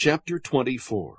Chapter 24.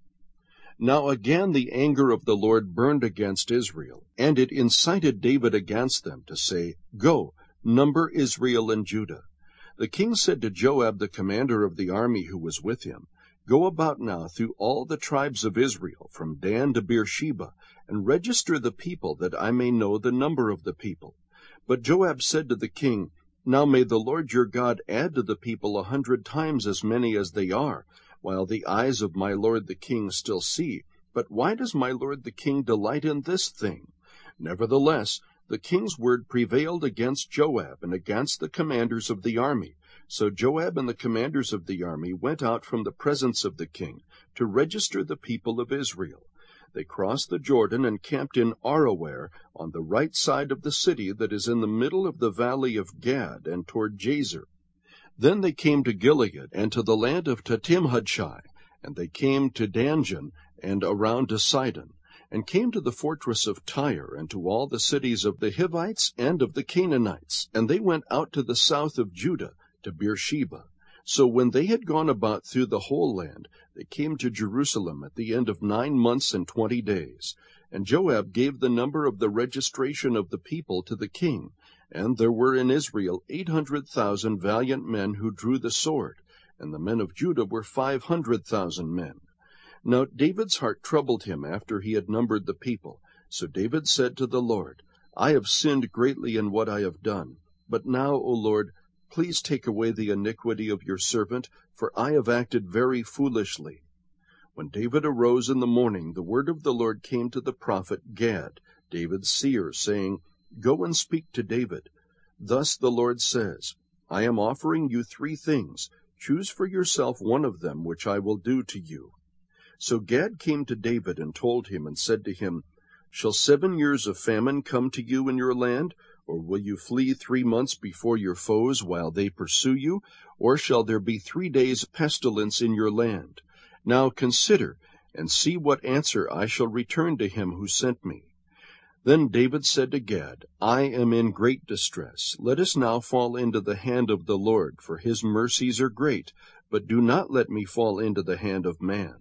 Now again the anger of the Lord burned against Israel, and it incited David against them to say, Go, number Israel and Judah. The king said to Joab, the commander of the army who was with him, Go about now through all the tribes of Israel, from Dan to Beersheba, and register the people, that I may know the number of the people. But Joab said to the king, Now may the Lord your God add to the people 100 times as many as they are, while the eyes of my lord the king still see. But why does my lord the king delight in this thing? Nevertheless, the king's word prevailed against Joab and against the commanders of the army. So Joab and the commanders of the army went out from the presence of the king to register the people of Israel. They crossed the Jordan and camped in Aroer, on the right side of the city that is in the middle of the valley of Gad, and toward Jazer. Then they came to Gilead, and to the land of Tahtimhodshai, and they came to Danjin, and around to Sidon, and came to the fortress of Tyre, and to all the cities of the Hivites and of the Canaanites. And they went out to the south of Judah, to Beersheba. So when they had gone about through the whole land, they came to Jerusalem at the end of 9 months and 20 days. And Joab gave the number of the registration of the people to the king. And there were in Israel 800,000 valiant men who drew the sword, and the men of Judah were 500,000 men. Now David's heart troubled him after he had numbered the people. So David said to the Lord, I have sinned greatly in what I have done. But now, O Lord, please take away the iniquity of your servant, for I have acted very foolishly. When David arose in the morning, the word of the Lord came to the prophet Gad, David's seer, saying, Go and speak to David. Thus the Lord says, I am offering you 3 things. Choose for yourself one of them, which I will do to you. So Gad came to David and told him, and said to him, Shall 7 years of famine come to you in your land? Or will you flee 3 months before your foes while they pursue you? Or shall there be 3 days pestilence in your land? Now consider, and see what answer I shall return to him who sent me. Then David said to Gad, I am in great distress. Let us now fall into the hand of the Lord, for his mercies are great, but do not let me fall into the hand of man.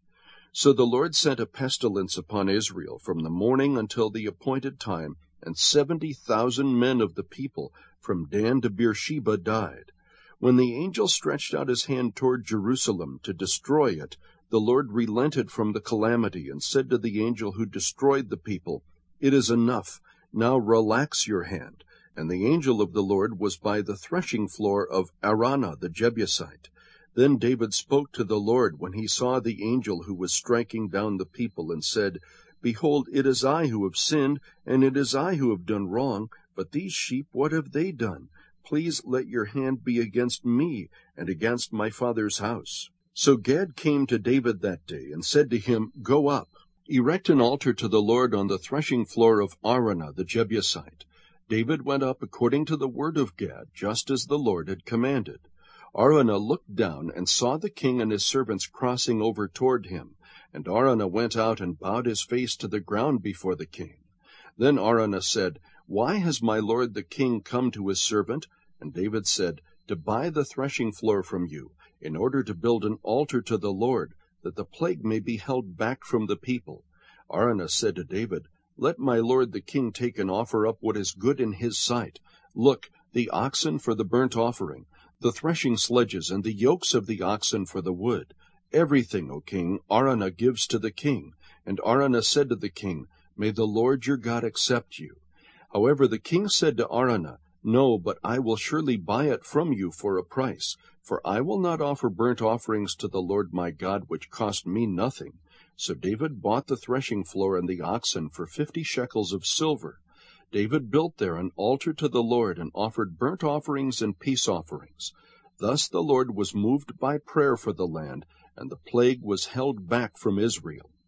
So the Lord sent a pestilence upon Israel from the morning until the appointed time, and 70,000 men of the people from Dan to Beersheba died. When the angel stretched out his hand toward Jerusalem to destroy it, the Lord relented from the calamity, and said to the angel who destroyed the people, It is enough. Now relax your hand. And the angel of the Lord was by the threshing floor of Araunah the Jebusite. Then David spoke to the Lord when he saw the angel who was striking down the people, and said, Behold, it is I who have sinned, and it is I who have done wrong. But these sheep, what have they done? Please let your hand be against me and against my father's house. So Gad came to David that day, and said to him, Go up. Erect an altar to the Lord on the threshing floor of Araunah the Jebusite. David went up according to the word of Gad, just as the Lord had commanded. Araunah looked down and saw the king and his servants crossing over toward him. And Araunah went out and bowed his face to the ground before the king. Then Araunah said, Why has my lord the king come to his servant? And David said, To buy the threshing floor from you, in order to build an altar to the Lord, that the plague may be held back from the people. Araunah said to David, Let my lord the king take and offer up what is good in his sight. Look, the oxen for the burnt offering, the threshing sledges, and the yokes of the oxen for the wood. Everything, O king, Araunah gives to the king. And Araunah said to the king, May the Lord your God accept you. However, the king said to Araunah, No, but I will surely buy it from you for a price. For I will not offer burnt offerings to the Lord my God, which cost me nothing. So David bought the threshing floor and the oxen for 50 shekels of silver. David built there an altar to the Lord, and offered burnt offerings and peace offerings. Thus the Lord was moved by prayer for the land, and the plague was held back from Israel.